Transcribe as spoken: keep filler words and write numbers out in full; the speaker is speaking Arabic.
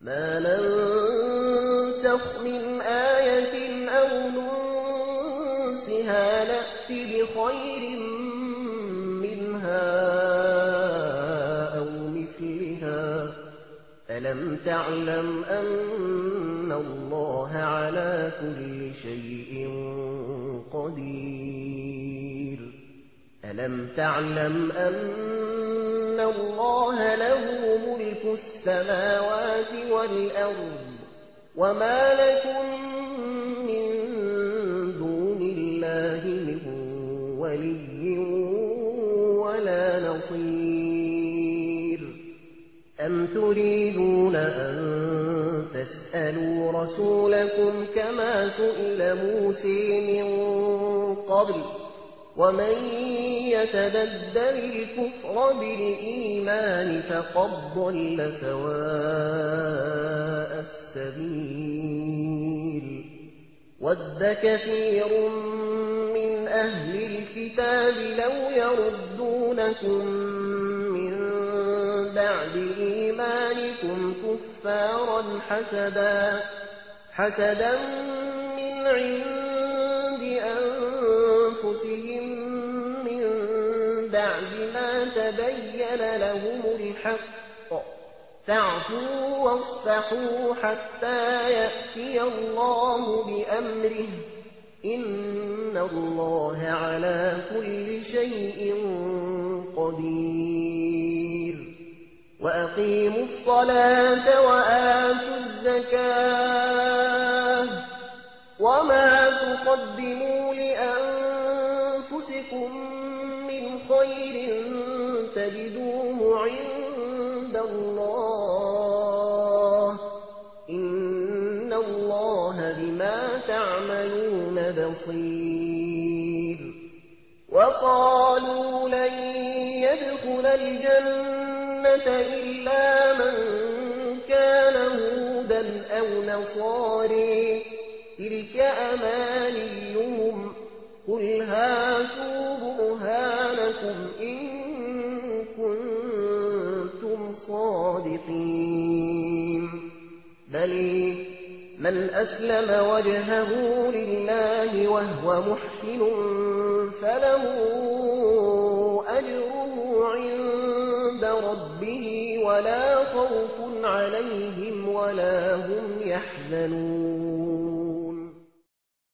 ما ننسخ من آية أو ننسها نأت بخير منها أو مثلها ألم تعلم أن الله على كل شيء قدير ألم تعلم أن الله له ملك السماوات والأرض وما لكم من دون الله من ولي ولا نصير أم تريدون أن تسألوا رسولكم كما سئل موسى من قبل ومن يتبدل الكفر بالإيمان فقد ضل سواء السبيل ود كثير من أهل الكتاب لو يردونكم من بعد إيمانكم كفارا حسدا حسدا من عند أنفسهم من بعد ما تبين لهم الحق فاعفوا واصفحوا حتى يأتي الله بأمره إن الله على كل شيء قدير وأقيموا الصلاة وآتوا الزكاة وما تقدموا لأنفسكم من خير تجدوه عند الله إن الله بما تعملون بصير وقالوا لن يدخل الجنة إلا من كان هودا أو نصاري تلك أمانيهم قل هاتوا برهانكم إن كنتم صادقين بل من أسلم وجهه لله وهو محسن فله أجره عند ربه ولا خوف عليهم ولا هم يحزنون